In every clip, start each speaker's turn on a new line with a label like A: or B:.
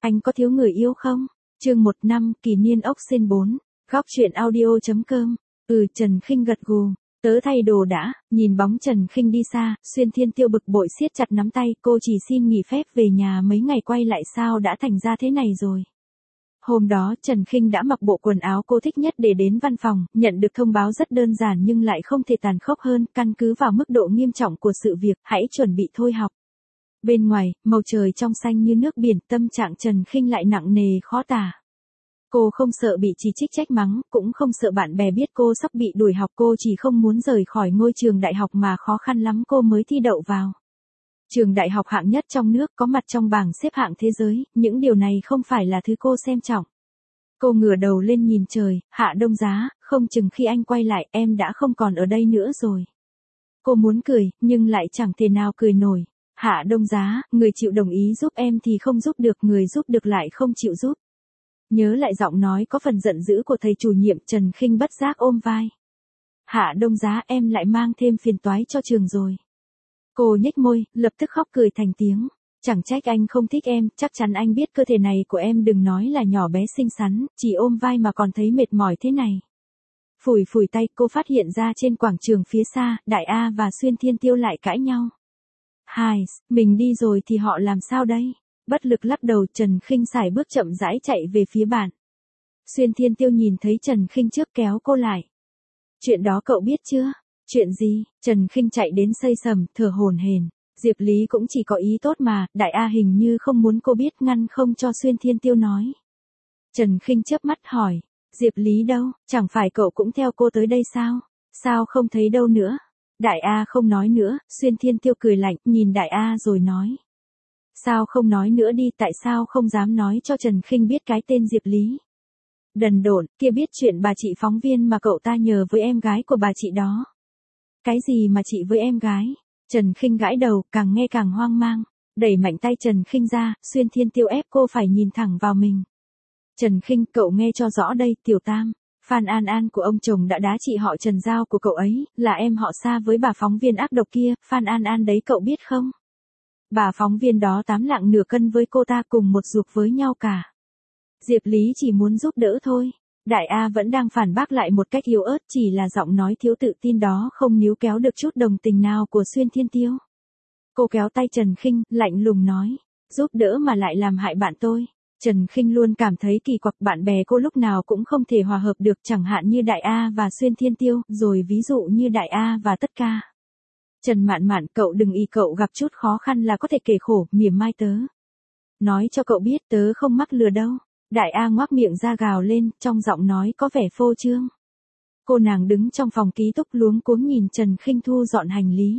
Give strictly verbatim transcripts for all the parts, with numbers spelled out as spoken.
A: Anh có thiếu người yêu không? Chương một năm, kỷ niên ốc sên bốn. Góc truyện audio.com. Ừ, Trần Khinh gật gù. Tớ thay đồ đã, nhìn bóng Trần Khinh đi xa, Xuyên Thiên Tiêu bực bội siết chặt nắm tay, cô chỉ xin nghỉ phép về nhà mấy ngày quay lại sao đã thành ra thế này rồi. Hôm đó Trần Khinh đã mặc bộ quần áo cô thích nhất để đến văn phòng, nhận được thông báo rất đơn giản nhưng lại không thể tàn khốc hơn, căn cứ vào mức độ nghiêm trọng của sự việc, hãy chuẩn bị thôi học. Bên ngoài, màu trời trong xanh như nước biển, tâm trạng Trần Khinh lại nặng nề khó tả. Cô không sợ bị chỉ trích trách mắng, cũng không sợ bạn bè biết cô sắp bị đuổi học, cô chỉ không muốn rời khỏi ngôi trường đại học mà khó khăn lắm cô mới thi đậu vào. Trường đại học hạng nhất trong nước, có mặt trong bảng xếp hạng thế giới, những điều này không phải là thứ cô xem trọng. Cô ngửa đầu lên nhìn trời, Hạ Đông Giá, không chừng khi anh quay lại em đã không còn ở đây nữa rồi. Cô muốn cười, nhưng lại chẳng thể nào cười nổi. Hạ Đông Giá, người chịu đồng ý giúp em thì không giúp được, người giúp được lại không chịu giúp. Nhớ lại giọng nói có phần giận dữ của thầy chủ nhiệm, Trần Khinh bất giác ôm vai. Hạ Đông Giá, em lại mang thêm phiền toái cho trường rồi. Cô nhếch môi, lập tức khóc cười thành tiếng. Chẳng trách anh không thích em, chắc chắn anh biết cơ thể này của em đừng nói là nhỏ bé xinh xắn, chỉ ôm vai mà còn thấy mệt mỏi thế này. Phủi phủi tay, cô phát hiện ra trên quảng trường phía xa, Đại A và Xuyên Thiên Tiêu lại cãi nhau. Hai, mình đi rồi thì họ làm sao đây? Bất lực lắc đầu, Trần Khinh sải bước chậm rãi chạy về phía bạn. Xuyên Thiên Tiêu nhìn thấy Trần Khinh trước kéo cô lại. Chuyện đó cậu biết chưa? Chuyện gì? Trần Khinh chạy đến xây sầm, thở hổn hển. Diệp Lý cũng chỉ có ý tốt mà, Đại A hình như không muốn cô biết, ngăn không cho Xuyên Thiên Tiêu nói. Trần Khinh chớp mắt hỏi, Diệp Lý đâu, chẳng phải cậu cũng theo cô tới đây sao? Sao không thấy đâu nữa? Đại A không nói nữa, Xuyên Thiên Tiêu cười lạnh, nhìn Đại A rồi nói. Sao không nói nữa đi, tại sao không dám nói cho Trần Khinh biết cái tên Diệp Lý? Đần độn, kia biết chuyện bà chị phóng viên mà cậu ta nhờ với em gái của bà chị đó. Cái gì mà chị với em gái? Trần Khinh gãi đầu, càng nghe càng hoang mang. Đẩy mạnh tay Trần Khinh ra, Xuyên Thiên Tiêu ép cô phải nhìn thẳng vào mình. Trần Khinh, cậu nghe cho rõ đây, Tiểu Tam. Phan An An của ông chồng đã đá chị họ Trần Giao của cậu ấy, là em họ xa với bà phóng viên ác độc kia, Phan An An đấy cậu biết không? Bà phóng viên đó tám lạng nửa cân với cô ta, cùng một ruột với nhau cả. Diệp Lý chỉ muốn giúp đỡ thôi. Đại A vẫn đang phản bác lại một cách yếu ớt, chỉ là giọng nói thiếu tự tin đó không níu kéo được chút đồng tình nào của Xuyên Thiên Tiêu. Cô kéo tay Trần Khinh, lạnh lùng nói, giúp đỡ mà lại làm hại bạn tôi. Trần Khinh luôn cảm thấy kỳ quặc, bạn bè cô lúc nào cũng không thể hòa hợp được, chẳng hạn như Đại A và Xuyên Thiên Tiêu, rồi ví dụ như Đại A và Tất Ca. Trần Mạn Mạn, cậu đừng ý cậu gặp chút khó khăn là có thể kể khổ, mỉa mai tớ. Nói cho cậu biết tớ không mắc lừa đâu. Đại A ngoác miệng ra gào lên, trong giọng nói có vẻ phô trương. Cô nàng đứng trong phòng ký túc luống cuống nhìn Trần Khinh thu dọn hành lý.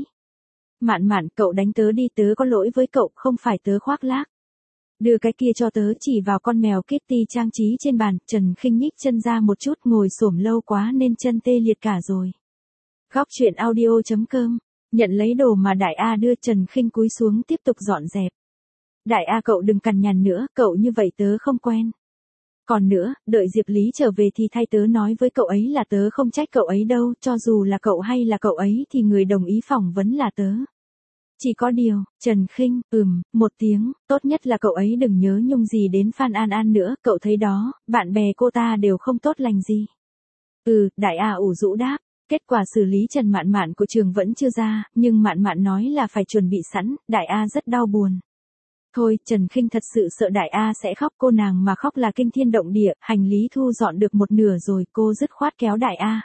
A: Mạn Mạn, cậu đánh tớ đi, tớ có lỗi với cậu, không phải tớ khoác lác. Đưa cái kia cho tớ, chỉ vào con mèo Kitty trang trí trên bàn. Trần Khinh nhích chân ra một chút, ngồi xổm lâu quá nên chân tê liệt cả rồi. Góc truyện audio.com. Nhận lấy đồ mà Đại A đưa, Trần Khinh cúi xuống tiếp tục dọn dẹp. Đại A, cậu đừng cằn nhằn nữa, cậu như vậy tớ không quen. Còn nữa, đợi Diệp Lý trở về thì thay tớ nói với cậu ấy là tớ không trách cậu ấy đâu, cho dù là cậu hay là cậu ấy thì người đồng ý phỏng vấn là tớ. Chỉ có điều, Trần Khinh, ừm, một tiếng, tốt nhất là cậu ấy đừng nhớ nhung gì đến Phan An An nữa, cậu thấy đó, bạn bè cô ta đều không tốt lành gì. Ừ, Đại A ủ rũ đáp. Kết quả xử lý Trần Mạn Mạn của trường vẫn chưa ra, nhưng Mạn Mạn nói là phải chuẩn bị sẵn, Đại A rất đau buồn. Thôi, Trần Khinh thật sự sợ Đại A sẽ khóc, cô nàng mà khóc là kinh thiên động địa, hành lý thu dọn được một nửa rồi, cô dứt khoát kéo Đại A.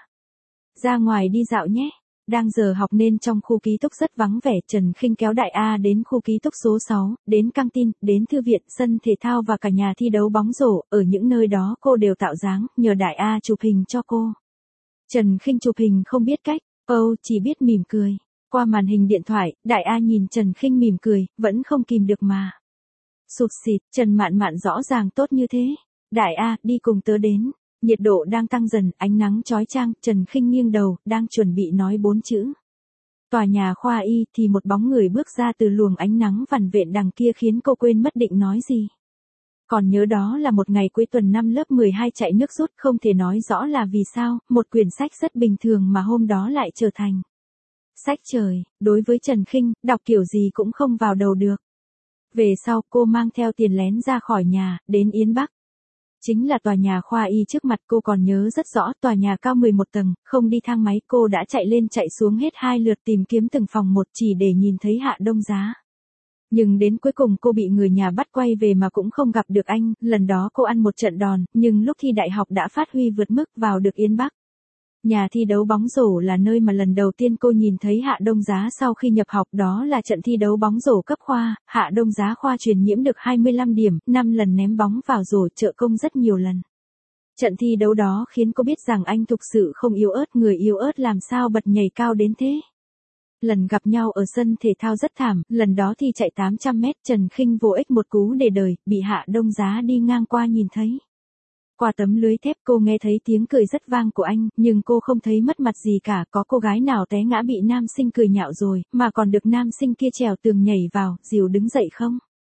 A: Ra ngoài đi dạo nhé. Đang giờ học nên trong khu ký túc rất vắng vẻ, Trần Khinh kéo Đại A đến khu ký túc số sáu, đến căng tin, đến thư viện, sân thể thao và cả nhà thi đấu bóng rổ, ở những nơi đó cô đều tạo dáng, nhờ Đại A chụp hình cho cô. Trần Khinh chụp hình không biết cách, Âu chỉ biết mỉm cười. Qua màn hình điện thoại, Đại A nhìn Trần Khinh mỉm cười, vẫn không kìm được mà. Sụt xịt, Trần Mạn Mạn rõ ràng tốt như thế. Đại A, đi cùng tớ đến. Nhiệt độ đang tăng dần, ánh nắng chói chang, Trần Khinh nghiêng đầu, đang chuẩn bị nói bốn chữ. Tòa nhà khoa y thì một bóng người bước ra từ luồng ánh nắng vằn vện đằng kia khiến cô quên mất định nói gì. Còn nhớ đó là một ngày cuối tuần năm lớp mười hai chạy nước rút, không thể nói rõ là vì sao, một quyển sách rất bình thường mà hôm đó lại trở thành sách trời, đối với Trần Khinh, đọc kiểu gì cũng không vào đầu được. Về sau cô mang theo tiền lén ra khỏi nhà, đến Yến Bắc. Chính là tòa nhà khoa y trước mặt, cô còn nhớ rất rõ, tòa nhà cao mười một tầng, không đi thang máy, cô đã chạy lên chạy xuống hết hai lượt tìm kiếm từng phòng một chỉ để nhìn thấy Hạ Đông Giá. Nhưng đến cuối cùng cô bị người nhà bắt quay về mà cũng không gặp được anh, lần đó cô ăn một trận đòn, nhưng lúc thi đại học đã phát huy vượt mức vào được Yến Bắc. Nhà thi đấu bóng rổ là nơi mà lần đầu tiên cô nhìn thấy Hạ Đông Giá sau khi nhập học, đó là trận thi đấu bóng rổ cấp khoa, Hạ Đông Giá khoa truyền nhiễm được hai mươi lăm điểm, năm lần ném bóng vào rổ, trợ công rất nhiều lần. Trận thi đấu đó khiến cô biết rằng anh thực sự không yếu ớt, người yếu ớt làm sao bật nhảy cao đến thế. Lần gặp nhau ở sân thể thao rất thảm, lần đó thì chạy tám trăm mét, Trần Khinh vô ích một cú để đời, bị Hạ Đông Giá đi ngang qua nhìn thấy. Qua tấm lưới thép cô nghe thấy tiếng cười rất vang của anh, nhưng cô không thấy mất mặt gì cả, có cô gái nào té ngã bị nam sinh cười nhạo rồi, mà còn được nam sinh kia trèo tường nhảy vào, dìu đứng dậy không?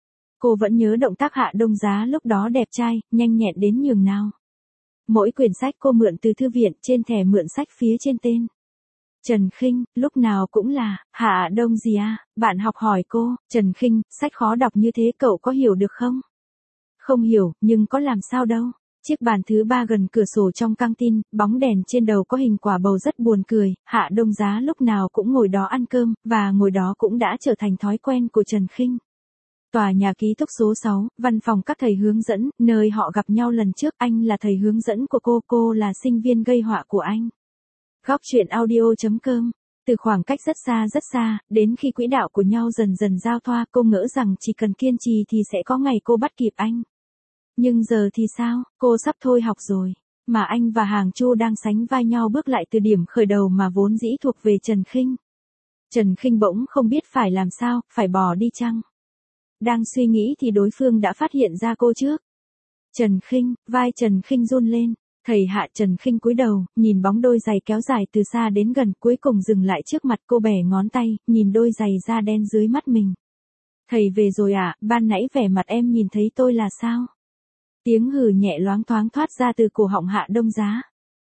A: Cô vẫn nhớ động tác Hạ Đông Giá lúc đó đẹp trai, nhanh nhẹn đến nhường nào. Mỗi quyển sách cô mượn từ thư viện, trên thẻ mượn sách phía trên tên Trần Khinh, lúc nào cũng là, Hạ Đông gì à, bạn học hỏi cô, Trần Khinh, sách khó đọc như thế cậu có hiểu được không? Không hiểu, nhưng có làm sao đâu. Chiếc bàn thứ ba gần cửa sổ trong căng tin, bóng đèn trên đầu có hình quả bầu rất buồn cười, Hạ Đông Giá lúc nào cũng ngồi đó ăn cơm, và ngồi đó cũng đã trở thành thói quen của Trần Khinh. Tòa nhà ký túc số sáu, văn phòng các thầy hướng dẫn, nơi họ gặp nhau lần trước, anh là thầy hướng dẫn của cô, cô là sinh viên gây họa của anh. Góc truyện audio.com. Từ khoảng cách rất xa rất xa, đến khi quỹ đạo của nhau dần dần giao thoa, cô ngỡ rằng chỉ cần kiên trì thì sẽ có ngày cô bắt kịp anh. Nhưng giờ thì sao, cô sắp thôi học rồi, mà anh và Hàng Chu đang sánh vai nhau bước lại từ điểm khởi đầu mà vốn dĩ thuộc về Trần Khinh. Trần Khinh bỗng không biết phải làm sao, phải bỏ đi chăng? Đang suy nghĩ thì đối phương đã phát hiện ra cô trước. Trần Khinh, vai Trần Khinh run lên. Thầy Hạ. Trần Khinh cúi đầu, nhìn bóng đôi giày kéo dài từ xa đến gần, cuối cùng dừng lại trước mặt cô, bẻ ngón tay, nhìn đôi giày da đen dưới mắt mình. Thầy về rồi à, ban nãy vẻ mặt em nhìn thấy tôi là sao? Tiếng hừ nhẹ loáng thoáng thoát ra từ cổ họng Hạ Đông Giá.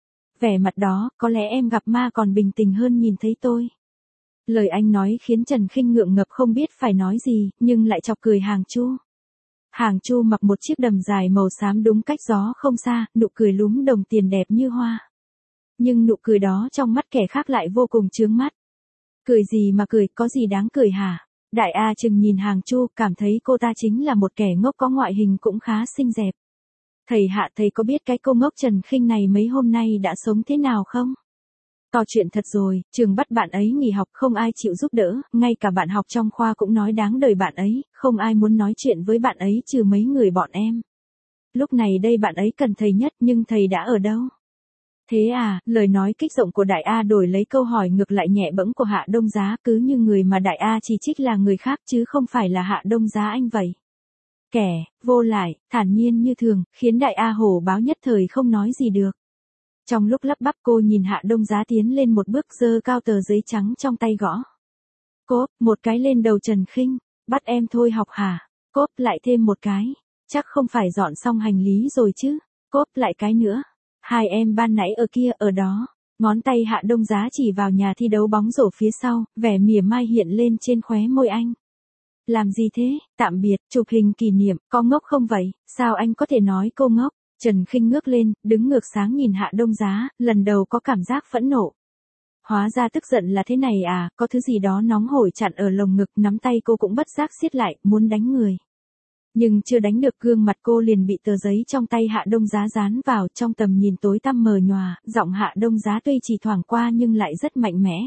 A: Vẻ mặt đó, có lẽ em gặp ma còn bình tĩnh hơn nhìn thấy tôi. Lời anh nói khiến Trần Khinh ngượng ngập không biết phải nói gì, nhưng lại chọc cười Hàng Chu. Hàng Chu mặc một chiếc đầm dài màu xám đúng cách gió không xa, nụ cười lúm đồng tiền đẹp như hoa. Nhưng nụ cười đó trong mắt kẻ khác lại vô cùng chướng mắt. Cười gì mà cười, có gì đáng cười hả? Đại A chừng nhìn Hàng Chu, cảm thấy cô ta chính là một kẻ ngốc có ngoại hình cũng khá xinh đẹp. Thầy Hạ, thầy có biết cái cô ngốc Trần Khinh này mấy hôm nay đã sống thế nào không? To chuyện thật rồi, trường bắt bạn ấy nghỉ học, không ai chịu giúp đỡ, ngay cả bạn học trong khoa cũng nói đáng đời bạn ấy, không ai muốn nói chuyện với bạn ấy trừ mấy người bọn em. Lúc này đây bạn ấy cần thầy nhất, nhưng thầy đã ở đâu? Thế à, lời nói kích động của Đại A đổi lấy câu hỏi ngược lại nhẹ bẫng của Hạ Đông Giá, cứ như người mà Đại A chỉ trích là người khác chứ không phải là Hạ Đông Giá anh vậy. Kẻ, vô lại, thản nhiên như thường, khiến Đại A hổ báo nhất thời không nói gì được. Trong lúc lắp bắp cô nhìn Hạ Đông Giá tiến lên một bước, giơ cao tờ giấy trắng trong tay gõ. Cốp, một cái lên đầu Trần Khinh, bắt em thôi học hả? Cốp lại thêm một cái, chắc không phải dọn xong hành lý rồi chứ? Cốp lại cái nữa, hai em ban nãy ở kia, ở đó. Ngón tay Hạ Đông Giá chỉ vào nhà thi đấu bóng rổ phía sau, vẻ mỉa mai hiện lên trên khóe môi anh. Làm gì thế, tạm biệt, chụp hình kỷ niệm, có ngốc không vậy, sao anh có thể nói cô ngốc? Trần Khinh ngước lên, đứng ngược sáng nhìn Hạ Đông Giá, lần đầu có cảm giác phẫn nộ. Hóa ra tức giận là thế này à, có thứ gì đó nóng hổi chặn ở lồng ngực, nắm tay cô cũng bất giác siết lại, muốn đánh người. Nhưng chưa đánh được, gương mặt cô liền bị tờ giấy trong tay Hạ Đông Giá dán vào, trong tầm nhìn tối tăm mờ nhòa, giọng Hạ Đông Giá tuy chỉ thoảng qua nhưng lại rất mạnh mẽ.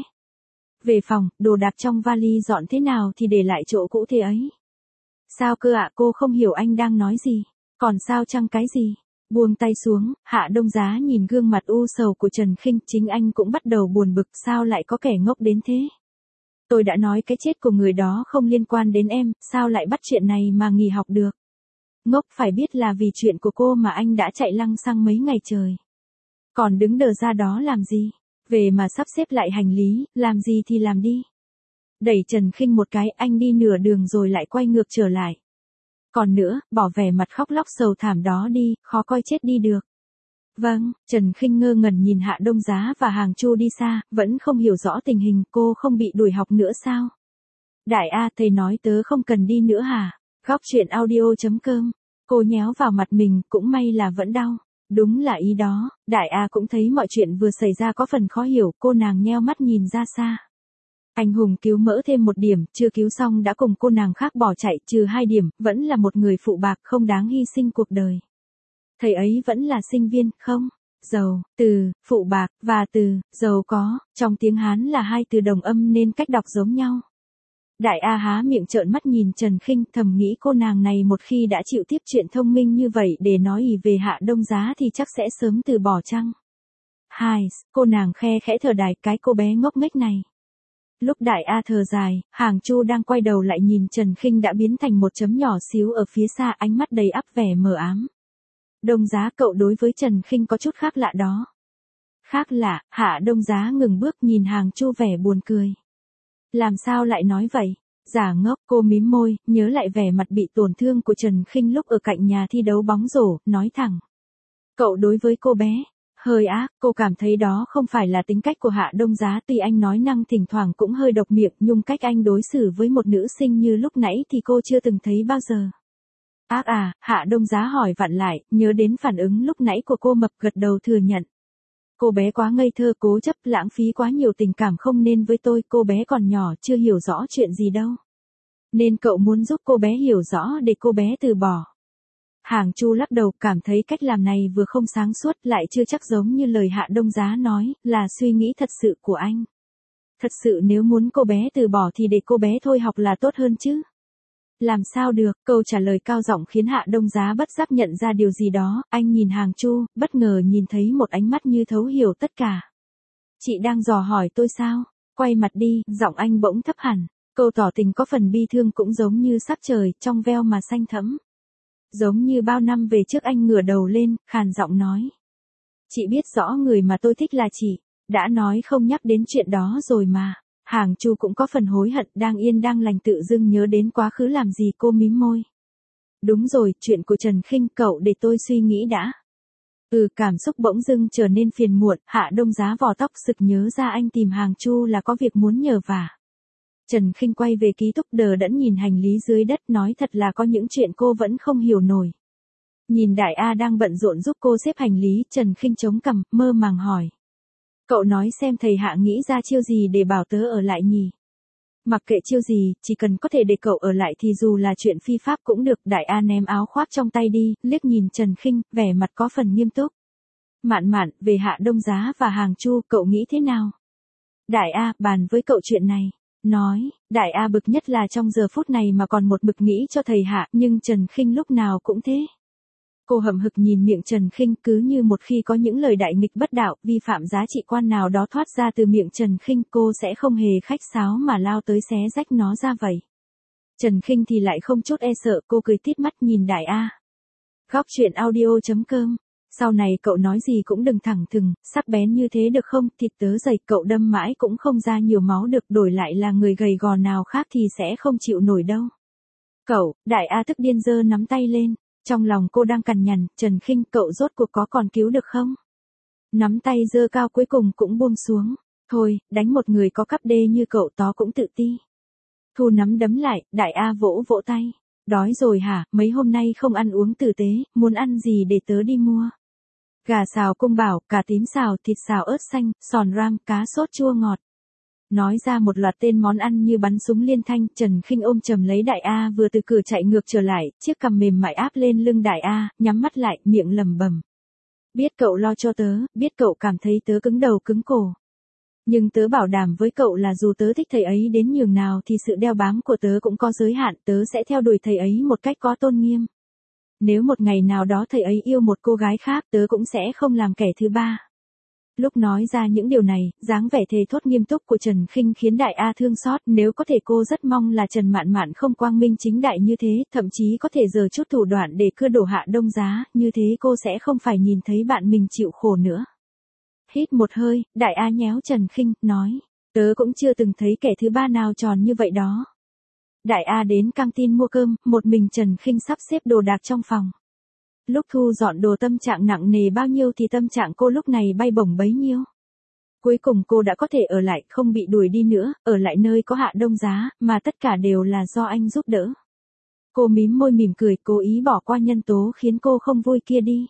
A: Về phòng, đồ đạc trong vali dọn thế nào thì để lại chỗ cũ thế ấy. Sao cơ ạ, cô không hiểu anh đang nói gì, còn sao chăng cái gì? Buông tay xuống, Hạ Đông Giá nhìn gương mặt u sầu của Trần Khinh, chính anh cũng bắt đầu buồn bực, sao lại có kẻ ngốc đến thế? Tôi đã nói cái chết của người đó không liên quan đến em, sao lại bắt chuyện này mà nghỉ học được? Ngốc, phải biết là vì chuyện của cô mà anh đã chạy lăng xăng mấy ngày trời. Còn đứng đờ ra đó làm gì? Về mà sắp xếp lại hành lý, làm gì thì làm đi. Đẩy Trần Khinh một cái, anh đi nửa đường rồi lại quay ngược trở lại. Còn nữa, bỏ vẻ mặt khóc lóc sầu thảm đó đi, khó coi chết đi được. Vâng, Trần Khinh ngơ ngẩn nhìn Hạ Đông Giá và Hàng Chu đi xa, vẫn không hiểu rõ tình hình, cô không bị đuổi học nữa sao? Đại A, thầy nói tớ không cần đi nữa hả? Góc chuyện audio chấm com. Cô nhéo vào mặt mình, cũng may là vẫn đau. Đúng là ý đó, Đại A cũng thấy mọi chuyện vừa xảy ra có phần khó hiểu, cô nàng nheo mắt nhìn ra xa. Anh hùng cứu mỡ thêm một điểm, chưa cứu xong đã cùng cô nàng khác bỏ chạy, trừ hai điểm, vẫn là một người phụ bạc không đáng hy sinh cuộc đời. Thầy ấy vẫn là sinh viên, không? Giàu, từ, phụ bạc, và từ, giàu có, trong tiếng Hán là hai từ đồng âm nên cách đọc giống nhau. Đại A há miệng trợn mắt nhìn Trần Khinh, thầm nghĩ cô nàng này một khi đã chịu tiếp chuyện thông minh như vậy để nói ỉ về Hạ Đông Giá thì chắc sẽ sớm từ bỏ chăng. Hai, cô nàng khe khẽ thở dài, cái cô bé ngốc nghếch này. Lúc Đại A thở dài, Hàng Chu đang quay đầu lại nhìn Trần Khinh đã biến thành một chấm nhỏ xíu ở phía xa, ánh mắt đầy ắp vẻ mờ ám. Đông Giá, cậu đối với Trần Khinh có chút khác lạ đó. Khác lạ? Hạ Đông Giá ngừng bước nhìn Hàng Chu vẻ buồn cười. Làm sao lại nói vậy? Giả ngốc, cô mím môi, nhớ lại vẻ mặt bị tổn thương của Trần Khinh lúc ở cạnh nhà thi đấu bóng rổ, nói thẳng. Cậu đối với cô bé, hơi ác, cô cảm thấy đó không phải là tính cách của Hạ Đông Giá, tuy anh nói năng thỉnh thoảng cũng hơi độc miệng, nhưng cách anh đối xử với một nữ sinh như lúc nãy thì cô chưa từng thấy bao giờ. Ác à? Hạ Đông Giá hỏi vặn lại, nhớ đến phản ứng lúc nãy của cô, mập gật đầu thừa nhận. Cô bé quá ngây thơ, cố chấp, lãng phí quá nhiều tình cảm không nên với tôi, cô bé còn nhỏ chưa hiểu rõ chuyện gì đâu. Nên cậu muốn giúp cô bé hiểu rõ để cô bé từ bỏ. Hàng Chu lắc đầu, cảm thấy cách làm này vừa không sáng suốt lại chưa chắc giống như lời Hạ Đông Giá nói, là suy nghĩ thật sự của anh. Thật sự nếu muốn cô bé từ bỏ thì để cô bé thôi học là tốt hơn chứ. Làm sao được, câu trả lời cao giọng khiến Hạ Đông Giá bất giác nhận ra điều gì đó, anh nhìn Hàng Chu, bất ngờ nhìn thấy một ánh mắt như thấu hiểu tất cả. Chị đang dò hỏi tôi sao? Quay mặt đi, giọng anh bỗng thấp hẳn, câu tỏ tình có phần bi thương cũng giống như sắc trời, trong veo mà xanh thẫm. Giống như bao năm về trước, anh ngửa đầu lên, khàn giọng nói. Chị biết rõ người mà tôi thích là chị, đã nói không nhắc đến chuyện đó rồi mà. Hàng Chu cũng có phần hối hận, đang yên đang lành tự dưng nhớ đến quá khứ làm gì, cô mím môi. Đúng rồi, chuyện của Trần Khinh, cậu để tôi suy nghĩ đã. Ừ, cảm xúc bỗng dưng trở nên phiền muộn, Hạ Đông Giá vò tóc sực nhớ ra anh tìm Hàng Chu là có việc muốn nhờ vả. Trần Khinh quay về ký túc đờ đẫn nhìn hành lý dưới đất, nói thật là có những chuyện cô vẫn không hiểu nổi. Nhìn Đại A đang bận rộn giúp cô xếp hành lý, Trần Khinh chống cằm, mơ màng hỏi. Cậu nói xem thầy Hạ nghĩ ra chiêu gì để bảo tớ ở lại nhỉ? Mặc kệ chiêu gì, chỉ cần có thể để cậu ở lại thì dù là chuyện phi pháp cũng được. Đại A ném áo khoác trong tay đi, liếc nhìn Trần Khinh, vẻ mặt có phần nghiêm túc. Mạn mạn, về Hạ Đông Giá và Hàng Chu, cậu nghĩ thế nào? Đại A, bàn với cậu chuyện này. Nói, Đại A bực nhất là trong giờ phút này mà còn một bực nghĩ cho thầy Hạ, nhưng Trần Khinh lúc nào cũng thế. Cô hậm hực nhìn miệng Trần Khinh, cứ như một khi có những lời đại nghịch bất đạo, vi phạm giá trị quan nào đó thoát ra từ miệng Trần Khinh, cô sẽ không hề khách sáo mà lao tới xé rách nó ra vậy. Trần Khinh thì lại không chút e sợ, cô cười tít mắt nhìn Đại A. Góc chuyện audio chấm com. Sau này cậu nói gì cũng đừng thẳng thừng, sắc bén như thế được không, thịt tớ dày, cậu đâm mãi cũng không ra nhiều máu được, đổi lại là người gầy gò nào khác thì sẽ không chịu nổi đâu. Cậu, Đại A tức điên giơ nắm tay lên. Trong lòng cô đang cằn nhằn, Trần Khinh, cậu rốt cuộc có còn cứu được không? Nắm tay giơ cao cuối cùng cũng buông xuống. Thôi, đánh một người có cắp đê như cậu tó cũng tự ti. Thu nắm đấm lại, Đại A vỗ vỗ tay. Đói rồi hả, mấy hôm nay không ăn uống tử tế, muốn ăn gì để tớ đi mua? Gà xào cung bảo, cà tím xào, thịt xào ớt xanh, sòn ram, cá sốt chua ngọt. Nói ra một loạt tên món ăn như bắn súng liên thanh, Trần Khinh ôm chầm lấy Đại A vừa từ cửa chạy ngược trở lại, chiếc cằm mềm mại áp lên lưng Đại A, nhắm mắt lại, miệng lẩm bẩm. Biết cậu lo cho tớ, biết cậu cảm thấy tớ cứng đầu cứng cổ. Nhưng tớ bảo đảm với cậu là dù tớ thích thầy ấy đến nhường nào thì sự đeo bám của tớ cũng có giới hạn, tớ sẽ theo đuổi thầy ấy một cách có tôn nghiêm. Nếu một ngày nào đó thầy ấy yêu một cô gái khác, tớ cũng sẽ không làm kẻ thứ ba. Lúc nói ra những điều này, dáng vẻ thề thốt nghiêm túc của Trần Khinh khiến Đại A thương xót, nếu có thể cô rất mong là Trần Mạn Mạn không quang minh chính đại như thế, thậm chí có thể giở chút thủ đoạn để cưa đổ Hạ Đông Giá, như thế cô sẽ không phải nhìn thấy bạn mình chịu khổ nữa. Hít một hơi, Đại A nhéo Trần Khinh, nói, tớ cũng chưa từng thấy kẻ thứ ba nào tròn như vậy đó. Đại A đến căng tin mua cơm, một mình Trần Khinh sắp xếp đồ đạc trong phòng. Lúc thu dọn đồ tâm trạng nặng nề bao nhiêu thì tâm trạng cô lúc này bay bổng bấy nhiêu. Cuối cùng cô đã có thể ở lại, không bị đuổi đi nữa, ở lại nơi có Hạ Đông Giá, mà tất cả đều là do anh giúp đỡ. Cô mím môi mỉm cười, cố ý bỏ qua nhân tố khiến cô không vui kia đi.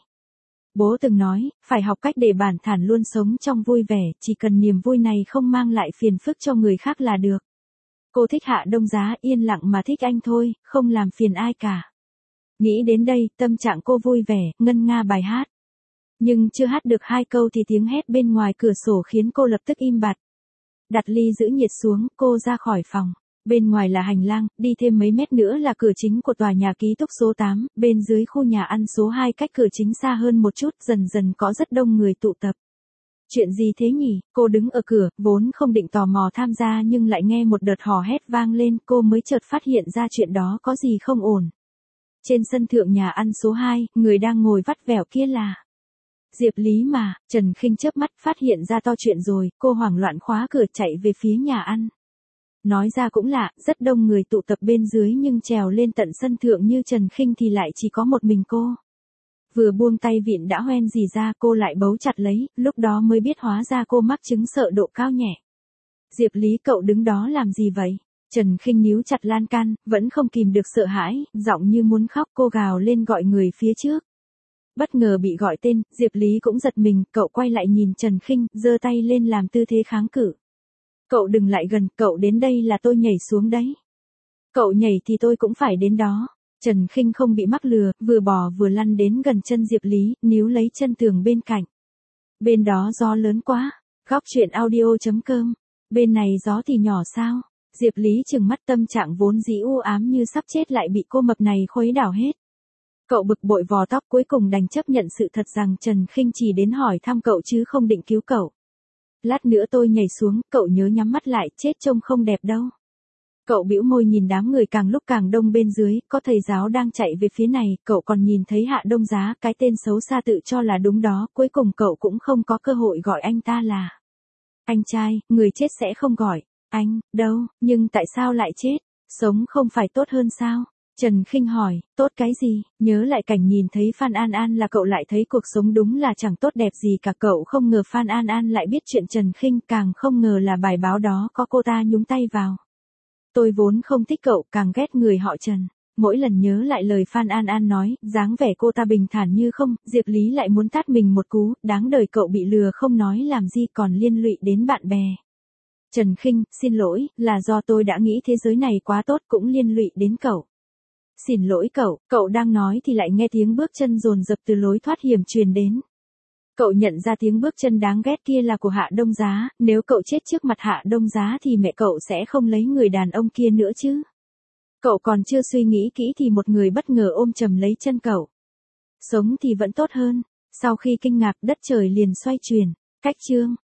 A: Bố từng nói, phải học cách để bản thản luôn sống trong vui vẻ, chỉ cần niềm vui này không mang lại phiền phức cho người khác là được. Cô thích Hạ Đông Giá, yên lặng mà thích anh thôi, không làm phiền ai cả. Nghĩ đến đây, tâm trạng cô vui vẻ, ngân nga bài hát. Nhưng chưa hát được hai câu thì tiếng hét bên ngoài cửa sổ khiến cô lập tức im bặt. Đặt ly giữ nhiệt xuống, cô ra khỏi phòng. Bên ngoài là hành lang, đi thêm mấy mét nữa là cửa chính của tòa nhà ký túc số tám, bên dưới khu nhà ăn số hai cách cửa chính xa hơn một chút, dần dần có rất đông người tụ tập. Chuyện gì thế nhỉ? Cô đứng ở cửa, vốn không định tò mò tham gia nhưng lại nghe một đợt hò hét vang lên, cô mới chợt phát hiện ra chuyện đó có gì không ổn. Trên sân thượng nhà ăn số hai, người đang ngồi vắt vẻo kia là Diệp Lý mà. Trần Khinh chớp mắt phát hiện ra to chuyện rồi, cô hoảng loạn khóa cửa chạy về phía nhà ăn. Nói ra cũng lạ, rất đông người tụ tập bên dưới nhưng trèo lên tận sân thượng như Trần Khinh thì lại chỉ có một mình cô. Vừa buông tay vịn đã hoen gì ra, cô lại bấu chặt lấy, lúc đó mới biết hóa ra cô mắc chứng sợ độ cao nhẹ. Diệp Lý, cậu đứng đó làm gì vậy? Trần Khinh níu chặt lan can, vẫn không kìm được sợ hãi, giọng như muốn khóc, cô gào lên gọi người phía trước. Bất ngờ bị gọi tên, Diệp Lý cũng giật mình, cậu quay lại nhìn Trần Khinh, giơ tay lên làm tư thế kháng cự. Cậu đừng lại gần, cậu đến đây là tôi nhảy xuống đấy. Cậu nhảy thì tôi cũng phải đến đó. Trần Khinh không bị mắc lừa, vừa bò vừa lăn đến gần chân Diệp Lý, níu lấy chân tường bên cạnh. Bên đó gió lớn quá. Góc truyện audio chấm com. Bên này gió thì nhỏ sao? Diệp Lý trừng mắt, tâm trạng vốn dĩ u ám như sắp chết lại bị cô mập này khuấy đảo hết. Cậu bực bội vò tóc, cuối cùng đành chấp nhận sự thật rằng Trần Khinh chỉ đến hỏi thăm cậu chứ không định cứu cậu. Lát nữa tôi nhảy xuống, cậu nhớ nhắm mắt lại, chết trông không đẹp đâu. Cậu bĩu môi nhìn đám người càng lúc càng đông bên dưới, có thầy giáo đang chạy về phía này, cậu còn nhìn thấy Hạ Đông Giá, cái tên xấu xa tự cho là đúng đó, cuối cùng cậu cũng không có cơ hội gọi anh ta là anh trai, người chết sẽ không gọi anh đâu, nhưng tại sao lại chết? Sống không phải tốt hơn sao? Trần Khinh hỏi, tốt cái gì? Nhớ lại cảnh nhìn thấy Phan An An là cậu lại thấy cuộc sống đúng là chẳng tốt đẹp gì cả. Cậu không ngờ Phan An An lại biết chuyện Trần Khinh, càng không ngờ là bài báo đó có cô ta nhúng tay vào. Tôi vốn không thích cậu, càng ghét người họ Trần. Mỗi lần nhớ lại lời Phan An An nói, dáng vẻ cô ta bình thản như không, Diệp Lý lại muốn tát mình một cú, đáng đời cậu bị lừa không nói làm gì còn liên lụy đến bạn bè. Trần Khinh, xin lỗi, là do tôi đã nghĩ thế giới này quá tốt cũng liên lụy đến cậu. Xin lỗi cậu, cậu đang nói thì lại nghe tiếng bước chân dồn dập từ lối thoát hiểm truyền đến. Cậu nhận ra tiếng bước chân đáng ghét kia là của Hạ Đông Giá, nếu cậu chết trước mặt Hạ Đông Giá thì mẹ cậu sẽ không lấy người đàn ông kia nữa chứ. Cậu còn chưa suy nghĩ kỹ thì một người bất ngờ ôm chầm lấy chân cậu. Sống thì vẫn tốt hơn. Sau khi kinh ngạc, đất trời liền xoay chuyển. Cách chương